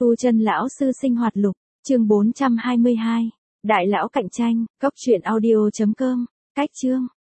Tu chân lão sư sinh hoạt lục, chương 422. Đại lão cạnh tranh, góc truyện audio.com, cách chương.